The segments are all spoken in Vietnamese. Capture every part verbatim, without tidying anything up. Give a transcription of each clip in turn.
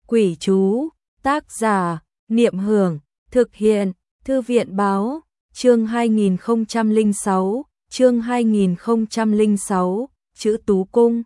Quỷ chú, tác giả, Niệm Hưởng, thực hiện, Thư viện báo, chương hai nghìn không trăm lẻ sáu, chương hai nghìn không trăm lẻ sáu, chữ Tú Cung.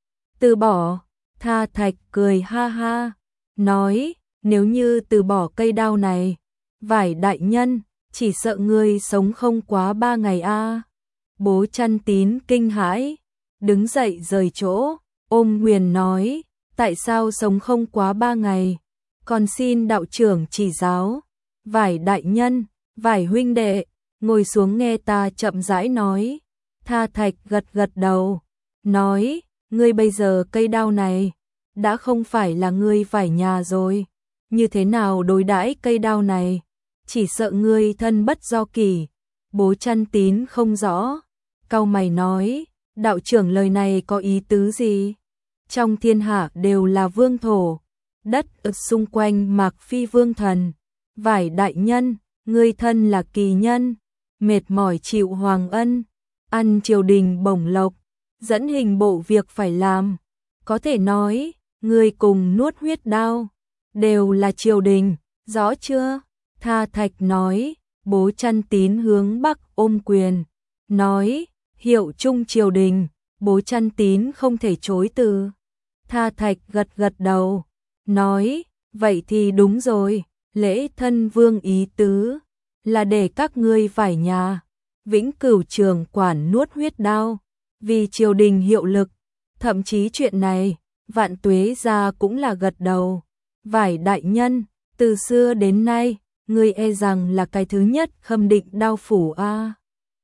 Từ bỏ, Tha Thạch cười ha ha, nói, nếu như từ bỏ cây đao này, Vải đại nhân, chỉ sợ ngươi sống không quá ba ngày a. Bố Chăn Tín kinh hãi, đứng dậy rời chỗ, ôm Huyền nói, tại sao sống không quá ba ngày, còn xin đạo trưởng chỉ giáo. Vải đại nhân, Vải huynh đệ, ngồi xuống nghe ta chậm rãi nói. Tha Thạch gật gật đầu, nói, ngươi bây giờ cây đao này, đã không phải là ngươi Vải nhà rồi, như thế nào đối đãi cây đao này, chỉ sợ ngươi thân bất do kỷ. Bố Chăn Tín không rõ, cau mày nói, đạo trưởng lời này có ý tứ gì? Trong thiên hạ đều là vương thổ, đất ở xung quanh Mạc Phi vương thần. Vải đại nhân, ngươi thân là kỳ nhân, mệt mỏi chịu hoàng ân, ăn triều đình bổng lộc, dẫn hình bộ việc phải làm. Có thể nói, ngươi cùng nuốt huyết đao, đều là triều đình, rõ chưa? Tha Thạch nói, Bố Chăn Tín hướng bắc ôm quyền, nói, hiệu trung triều đình, Bố Chăn Tín không thể chối từ. Tha Thạch gật gật đầu, nói, vậy thì đúng rồi, lễ thân vương ý tứ, là để các ngươi Vải nhà, vĩnh cửu trường quản nuốt huyết đao, vì triều đình hiệu lực, thậm chí chuyện này, Vạn Tuế gia cũng là gật đầu. Vải đại nhân, từ xưa đến nay, ngươi e rằng là cái thứ nhất khâm định đao phủ a. À.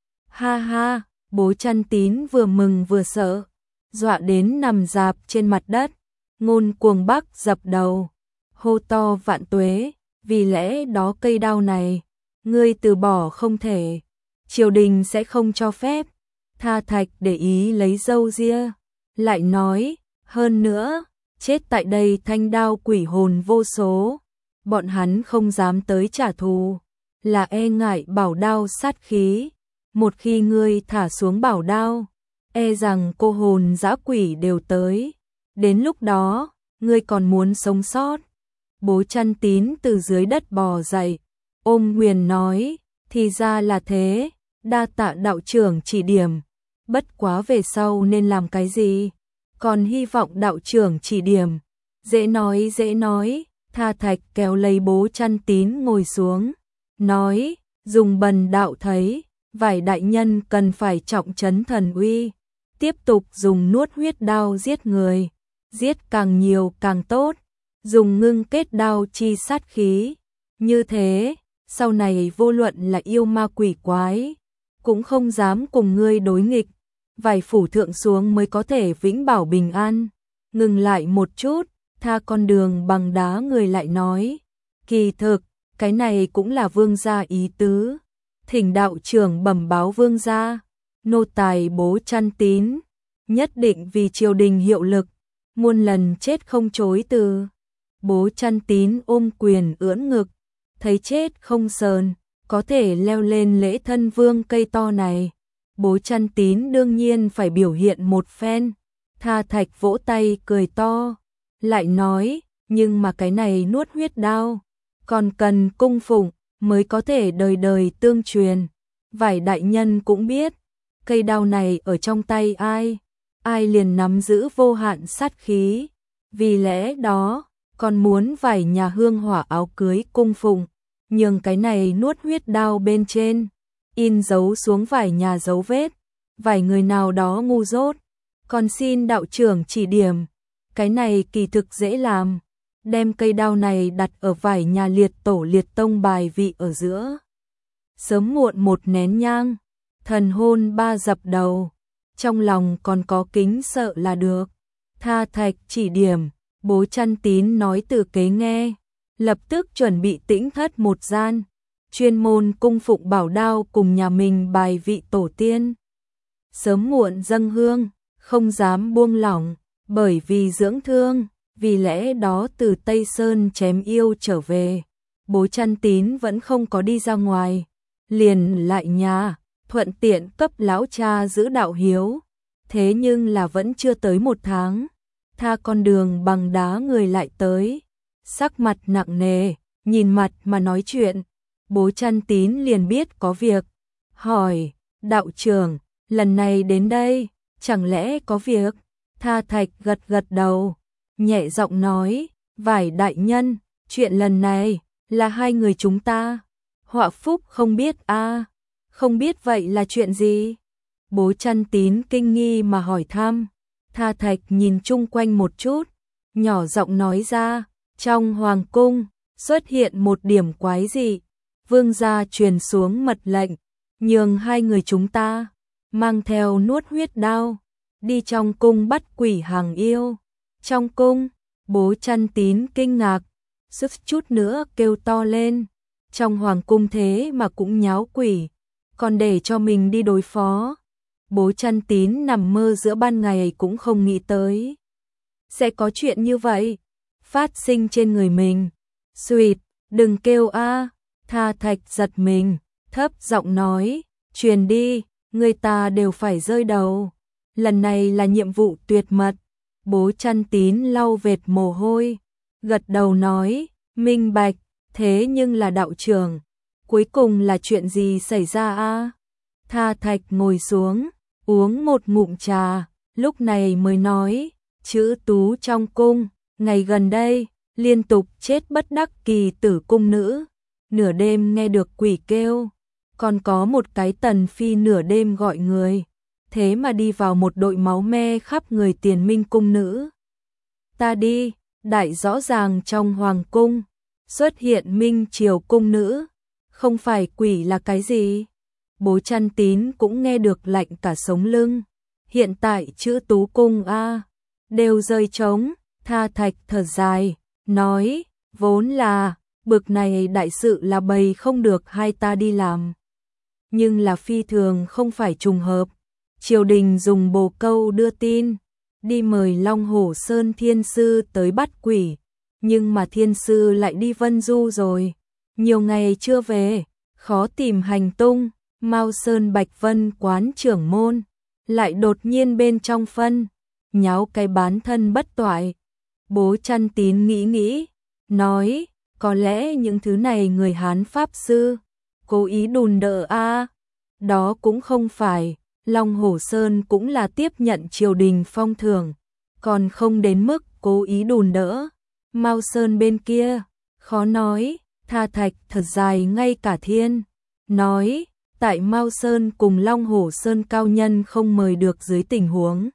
Ha ha, Bố Chăn Tín vừa mừng vừa sợ, dọa đến nằm rạp trên mặt đất, ngôn cuồng bắc dập đầu, hô to Vạn Tuế, vì lẽ đó cây đao này, ngươi từ bỏ không thể, triều đình sẽ không cho phép. Tha Thạch để ý lấy râu ria, lại nói, hơn nữa, chết tại đây thanh đao quỷ hồn vô số, bọn hắn không dám tới trả thù, là e ngại bảo đao sát khí, một khi ngươi thả xuống bảo đao, e rằng cô hồn dã quỷ đều tới, đến lúc đó, ngươi còn muốn sống sót. Bố Chăn Tín từ dưới đất bò dậy, ôm Huyền nói, thì ra là thế, đa tạ đạo trưởng chỉ điểm, bất quá về sau nên làm cái gì, còn hy vọng đạo trưởng chỉ điểm. Dễ nói dễ nói, Tha Thạch kéo lấy Bố Chăn Tín ngồi xuống, nói, dùng bần đạo thấy, Vải đại nhân cần phải trọng trấn thần uy, tiếp tục dùng nuốt huyết đao giết người, giết càng nhiều càng tốt, dùng ngưng kết đao chi sát khí, như thế, sau này vô luận là yêu ma quỷ quái, cũng không dám cùng ngươi đối nghịch, Vải phủ thượng xuống mới có thể vĩnh bảo bình an. Ngừng lại một chút, Tha con đường bằng đá người lại nói, kỳ thực, cái này cũng là vương gia ý tứ, thỉnh đạo trưởng bẩm báo vương gia, nô tài Bố Chăn Tín, nhất định vì triều đình hiệu lực, muôn lần chết không chối từ. Bố Chăn Tín ôm quyền ưỡn ngực, thấy chết không sờn, có thể leo lên lễ thân vương cây to này, Bố Chăn Tín đương nhiên phải biểu hiện một phen. Tha Thạch vỗ tay cười to, lại nói, nhưng mà cái này nuốt huyết đao, còn cần cung phụng mới có thể đời đời tương truyền. Vải đại nhân cũng biết, cây đao này ở trong tay ai, ai liền nắm giữ vô hạn sát khí, vì lẽ đó, còn muốn Vải nhà hương hỏa áo cưới cung phụng, nhưng cái này nuốt huyết đao bên trên, in dấu xuống Vải nhà dấu vết, Vải người nào đó ngu dốt, còn xin đạo trưởng chỉ điểm, cái này kỳ thực dễ làm, đem cây đao này đặt ở Vải nhà liệt tổ liệt tông bài vị ở giữa. Sớm muộn một nén nhang, thần hôn ba dập đầu, trong lòng còn có kính sợ là được. Tha Thạch chỉ điểm, Bố Chăn Tín nói từ kế nghe, lập tức chuẩn bị tĩnh thất một gian, chuyên môn cung phụng bảo đao cùng nhà mình bài vị tổ tiên. Sớm muộn dâng hương, không dám buông lỏng, bởi vì dưỡng thương, vì lẽ đó từ Tây Sơn chém yêu trở về, Bố Chăn Tín vẫn không có đi ra ngoài, liền lại nhà, thuận tiện cấp lão cha giữ đạo hiếu. Thế nhưng là vẫn chưa tới một tháng, Tha con đường bằng đá người lại tới, sắc mặt nặng nề, nhìn mặt mà nói chuyện. Bố Chăn Tín liền biết có việc, hỏi, đạo trưởng, lần này đến đây, chẳng lẽ có việc? Tha Thạch gật gật đầu, nhẹ giọng nói, Vải đại nhân, chuyện lần này là hai người chúng ta. Họa Phúc không biết a à, không biết vậy là chuyện gì? Bố Chăn Tín kinh nghi mà hỏi thăm. Tha Thạch nhìn chung quanh một chút, nhỏ giọng nói ra, trong hoàng cung xuất hiện một điểm quái dị. Vương gia truyền xuống mật lệnh, nhường hai người chúng ta mang theo nuốt huyết đao, đi trong cung bắt quỷ hàng yêu. Trong cung, Bố Chăn Tín kinh ngạc, suýt chút nữa kêu to lên. Trong hoàng cung thế mà cũng nháo quỷ, còn để cho mình đi đối phó. Bố Chăn Tín nằm mơ giữa ban ngày cũng không nghĩ tới sẽ có chuyện như vậy phát sinh trên người mình. Xuyệt, đừng kêu a. Tha Thạch giật mình, thấp giọng nói, truyền đi, người ta đều phải rơi đầu. Lần này là nhiệm vụ tuyệt mật. Bố Chăn Tín lau vệt mồ hôi, gật đầu nói, minh bạch, thế nhưng là đạo trưởng, cuối cùng là chuyện gì xảy ra a? Tha Thạch ngồi xuống, uống một ngụm trà, lúc này mới nói, chữ Tú trong cung, ngày gần đây, liên tục chết bất đắc kỳ tử cung nữ, nửa đêm nghe được quỷ kêu, còn có một cái tần phi nửa đêm gọi người, thế mà đi vào một đội máu me khắp người Tiền Minh cung nữ. Ta đi, đại rõ ràng trong hoàng cung, xuất hiện Minh Triều cung nữ, không phải quỷ là cái gì? Bố Chăn Tín cũng nghe được lạnh cả sống lưng. Hiện tại chữ Tú cung a đều rơi trống. Tha Thạch thở dài, nói, vốn là bực này đại sự là bày không được hai ta đi làm, nhưng là phi thường không phải trùng hợp. Triều đình dùng bồ câu đưa tin, đi mời Long Hổ Sơn thiên sư tới bắt quỷ, nhưng mà thiên sư lại đi Vân Du rồi, nhiều ngày chưa về, khó tìm hành tung. Mao Sơn Bạch Vân quán trưởng môn lại đột nhiên bên trong phân nháo cái bán thân bất toại. Bố Chăn Tín nghĩ nghĩ, nói, có lẽ những thứ này người Hán pháp sư cố ý đùn đỡ a. Đó cũng không phải, Long Hổ Sơn cũng là tiếp nhận triều đình phong thưởng, còn không đến mức cố ý đùn đỡ. Mao Sơn bên kia, khó nói. Tha Thạch thật dài ngay cả thiên, nói, tại Mao Sơn cùng Long Hổ Sơn cao nhân không mời được dưới tình huống,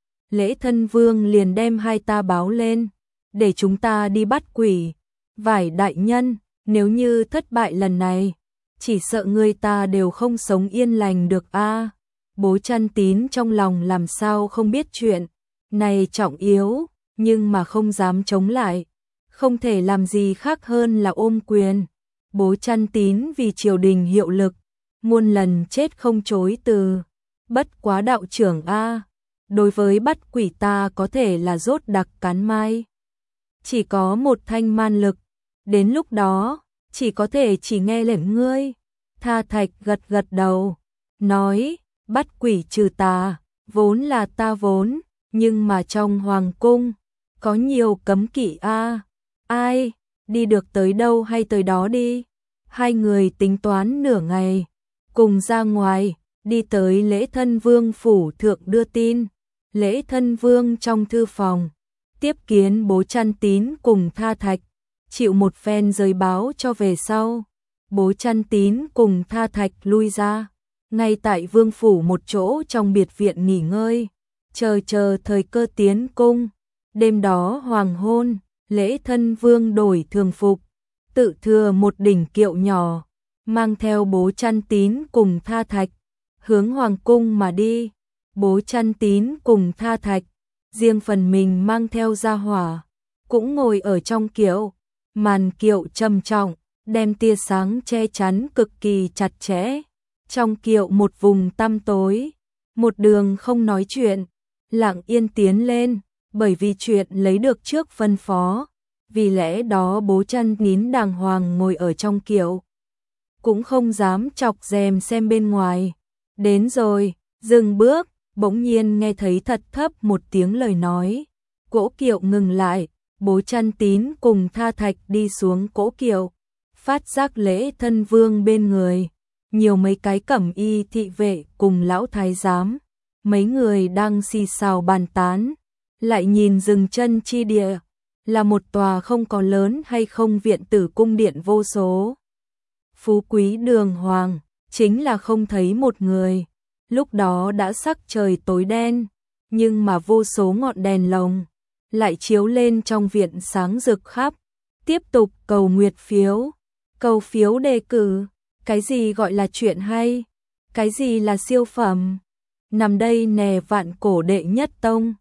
Lễ Thân Vương liền đem hai ta báo lên, để chúng ta đi bắt quỷ. Vải đại nhân, nếu như thất bại lần này, chỉ sợ người ta đều không sống yên lành được a. Bố Chăn Tín trong lòng làm sao không biết chuyện này trọng yếu, nhưng mà không dám chống lại, không thể làm gì khác hơn là ôm quyền. Bố Chăn Tín vì triều đình hiệu lực, muôn lần chết không chối từ. Bất quá đạo trưởng a, đối với bắt quỷ ta có thể là rốt đặc cán mai, chỉ có một thanh man lực, đến lúc đó chỉ có thể chỉ nghe lệnh ngươi. Tha Thạch gật gật đầu, nói, bắt quỷ trừ tà vốn là ta vốn, nhưng mà trong hoàng cung có nhiều cấm kỵ a. Ai đi được tới đâu hay tới đó đi. Hai người tính toán nửa ngày, cùng ra ngoài, đi tới Lễ Thân Vương phủ thượng đưa tin. Lễ Thân Vương trong thư phòng tiếp kiến Bố Chăn Tín cùng Tha Thạch, chịu một phen rời báo cho về sau. Bố Chăn Tín cùng Tha Thạch lui ra, ngay tại vương phủ một chỗ trong biệt viện nghỉ ngơi, chờ chờ thời cơ tiến cung. Đêm đó hoàng hôn, Lễ Thân Vương đổi thường phục, tự thừa một đỉnh kiệu nhỏ, mang theo Bố Chăn Tín cùng Tha Thạch, hướng hoàng cung mà đi. Bố Chăn Tín cùng Tha Thạch, riêng phần mình mang theo gia hỏa, cũng ngồi ở trong kiệu. Màn kiệu trầm trọng, đem tia sáng che chắn cực kỳ chặt chẽ. Trong kiệu một vùng tăm tối, một đường không nói chuyện, lặng yên tiến lên, bởi vì chuyện lấy được trước phân phó. Vì lẽ đó Bố Chăn Tín đàng hoàng ngồi ở trong kiệu, cũng không dám chọc rèm xem bên ngoài. Đến rồi, dừng bước, bỗng nhiên nghe thấy thật thấp một tiếng lời nói. Cỗ kiệu ngừng lại, Bố Chăn Tín cùng Tha Thạch đi xuống cỗ kiệu, phát giác lễ thân vương bên người, nhiều mấy cái cẩm y thị vệ cùng lão thái giám, mấy người đang xì xào bàn tán, lại nhìn dừng chân chi địa, là một tòa không có lớn hay không viện tử cung điện vô số. Phú quý đường hoàng, chính là không thấy một người, lúc đó đã sắc trời tối đen, nhưng mà vô số ngọn đèn lồng lại chiếu lên trong viện sáng rực khắp. Tiếp tục cầu nguyệt phiếu, cầu phiếu đề cử, cái gì gọi là chuyện hay, cái gì là siêu phẩm. Nằm đây nè Vạn Cổ đệ nhất tông.